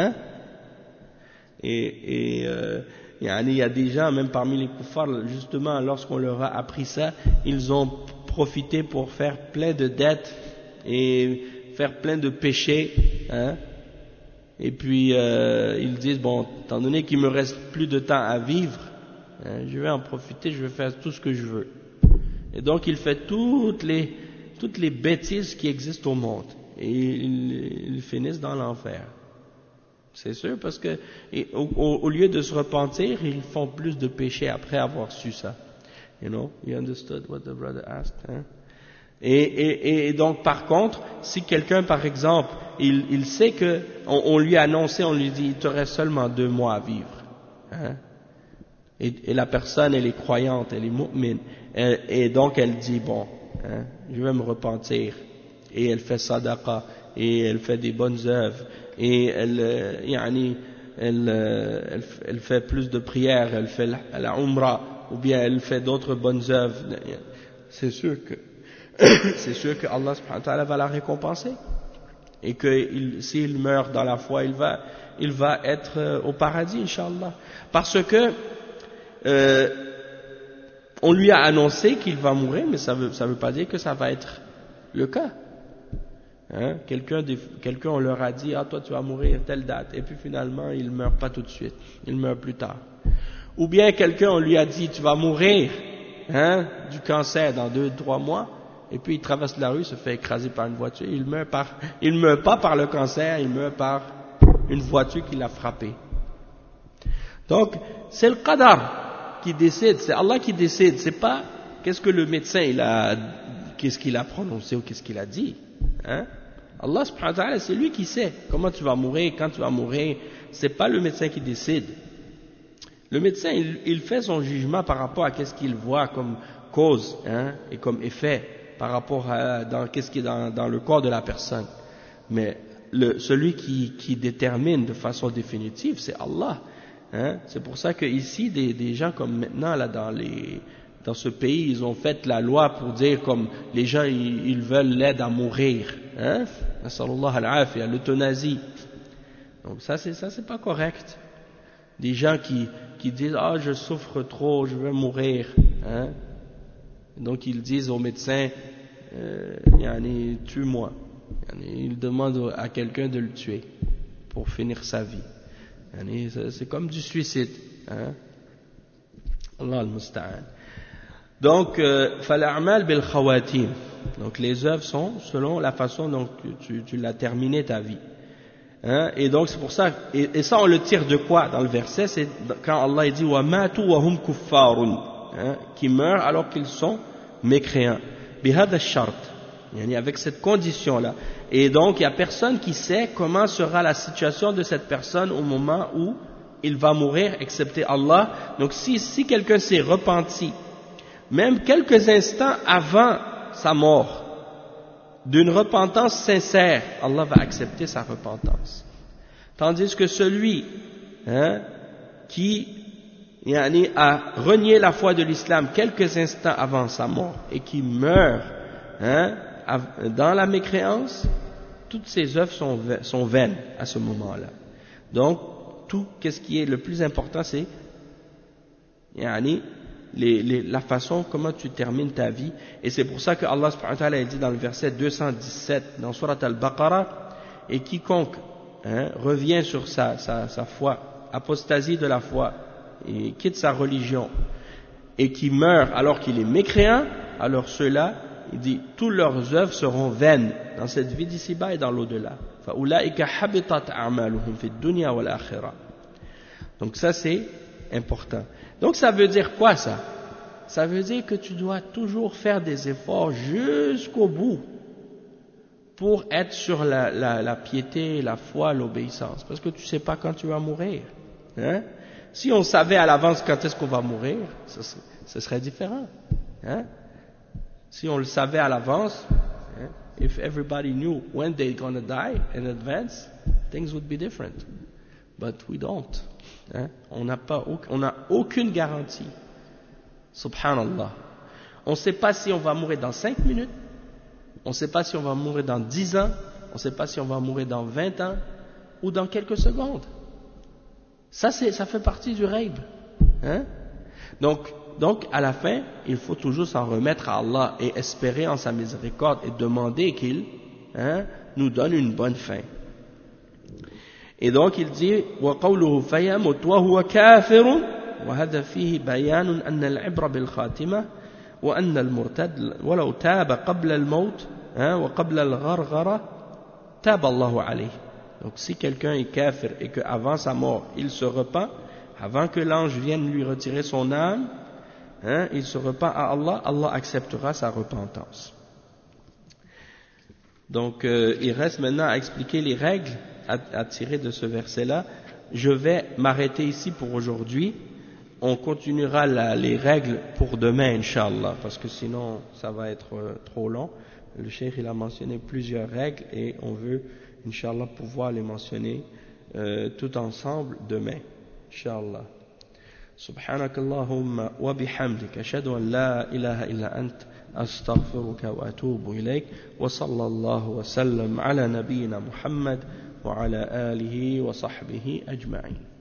Il y a des gens, même parmi les kuffars, justement, lorsqu'on leur a appris ça, ils ont profité pour faire plein de dettes et faire plein de péchés. Et puis ils disent: bon, étant donné qu'il me reste plus de temps à vivre, je vais en profiter, je vais faire tout ce que je veux. Et donc il fait toutes les bêtises qui existent au monde. Et ils finissent dans l'enfer. C'est sûr, parce que au lieu de se repentir, ils font plus de péchés après avoir su ça. You know, you understood what the brother asked, hein? Et donc par contre, si quelqu'un par exemple, il sait que on lui a annoncé, on lui dit, il te reste seulement 2 mois à vivre, hein? Et la personne, elle est croyante, elle est mu'min, et donc elle dit, bon, hein, je vais me repentir, et elle fait sadaqa, et elle fait des bonnes œuvres, et elle fait plus de prières, elle fait la umrah, ou bien elle fait d'autres bonnes œuvres, c'est sûr que Allah subhanahu wa ta'ala va la récompenser, et que s'il meurt dans la foi, il va être au paradis, Inch'Allah, parce que on lui a annoncé qu'il va mourir, mais ça veut pas dire que ça va être le cas. Hein? Quelqu'un on leur a dit, toi tu vas mourir telle date, et puis finalement il meurt pas tout de suite, il meurt plus tard. Ou bien quelqu'un on lui a dit, tu vas mourir, hein, du cancer dans 2-3 mois, et puis il traverse la rue, se fait écraser par une voiture, il meurt pas par le cancer, il meurt par une voiture qui l'a frappé. Donc c'est le qadar qui décide, c'est Allah qui décide, c'est pas qu'est-ce que le médecin qu'est-ce qu'il a prononcé ou qu'est-ce qu'il a dit, hein? Allah subhanahu wa ta'ala, c'est lui qui sait comment tu vas mourir, quand tu vas mourir, c'est pas le médecin qui décide. Le médecin, il fait son jugement par rapport à qu'est-ce qu'il voit comme cause, hein, et comme effet par rapport à qu'est-ce qui est dans le corps de la personne. Mais celui qui détermine de façon définitive, c'est Allah. Hein? C'est pour ça que ici des gens comme maintenant là dans ce pays, ils ont fait la loi pour dire comme les gens ils veulent l'aide à mourir, hein? Nasallallahu al-afiyah, l'euthanasie. Donc ça c'est pas correct. Des gens qui disent je souffre trop, je veux mourir, hein? Donc ils disent au médecin tue-moi. Ils demandent à quelqu'un de le tuer pour finir sa vie. C'est comme du suicide, hein? Allah al-musta'an. Donc fal'a'mal bil khawatim. Donc les œuvres sont selon la façon dont tu l'as terminé ta vie, hein? Et donc c'est pour ça, et ça on le tire de quoi dans le verset? C'est quand Allah dit wa matu wa hum kuffarun, hein, qui meurent alors qu'ils sont mécréants, bihadha shart, avec cette condition là. Et donc il n'y a personne qui sait comment sera la situation de cette personne au moment où il va mourir excepté Allah. Donc si quelqu'un s'est repenti même quelques instants avant sa mort d'une repentance sincère, Allah va accepter sa repentance. Tandis que celui, hein, qui a renié la foi de l'islam quelques instants avant sa mort et qui meurt, hein, dans la mécréance, toutes ses œuvres sont vaines à ce moment-là. Donc qu'est-ce qui est le plus important, c'est la façon comment tu termines ta vie. Et c'est pour ça que Allah subhanahu wa ta'ala dit dans le verset 217 dans Surat al-Baqarah, et quiconque, hein, revient sur sa foi, apostasie de la foi, et quitte sa religion, et qui meurt alors qu'il est mécréant, alors ceux-là, il dit, toutes leurs œuvres seront vaines dans cette vie d'ici-bas et dans l'au-delà. فَأُولَٰئِكَ حَبِطَتْ أَعْمَالُهُمْ فِي الدُّنْيَا وَالْآخِرَةِ. Donc ça c'est important. Donc ça veut dire quoi ça? Ça veut dire que tu dois toujours faire des efforts jusqu'au bout pour être sur la piété, la foi, l'obéissance. Parce que tu ne sais pas quand tu vas mourir, hein? Si on savait à l'avance quand est-ce qu'on va mourir, ce serait différent, hein? Si on le savait à l'avance, hein? If everybody knew when they're gonna die in advance, things would be different. But we don't. Hein? On n'a aucune garantie. Subhanallah. On ne sait pas si on va mourir dans 5 minutes, on ne sait pas si on va mourir dans 10 ans, on ne sait pas si on va mourir dans 20 ans ou dans quelques secondes. Ça fait partie du rêve, hein? Donc à la fin, il faut toujours s'en remettre à Allah et espérer en sa miséricorde et demander qu'il, hein, nous donne une bonne fin. Et donc il dit وَقَوْلُهُ فَيَمُتْ وَهُوَ كَافِرٌ وَهَذَا فِيهِ بَيَانٌ أَنَّ الْعِبْرَ بِالْخَاتِمَةِ وأن المرتد ولو تاب قبل الموت وقبل الغرغرة تاب الله عليه. Donc si quelqu'un est kafir et qu'avant sa mort il se repent, avant que l'ange vienne lui retirer son âme, il se repent à Allah, Allah acceptera sa repentance. Donc il reste maintenant à expliquer les règles à tirer de ce verset-là. Je vais m'arrêter ici pour aujourd'hui. On continuera les règles pour demain, Inch'Allah, parce que sinon ça va être trop long. Le cheikh il a mentionné plusieurs règles et on veut, Inch'Allah, pouvoir les mentionner tout ensemble demain, Inch'Allah. سبحانك اللهم وبحمدك أشهد أن لا إله إلا أنت أستغفرك وأتوب إليك وصلى الله وسلم على نبينا محمد وعلى آله وصحبه أجمعين.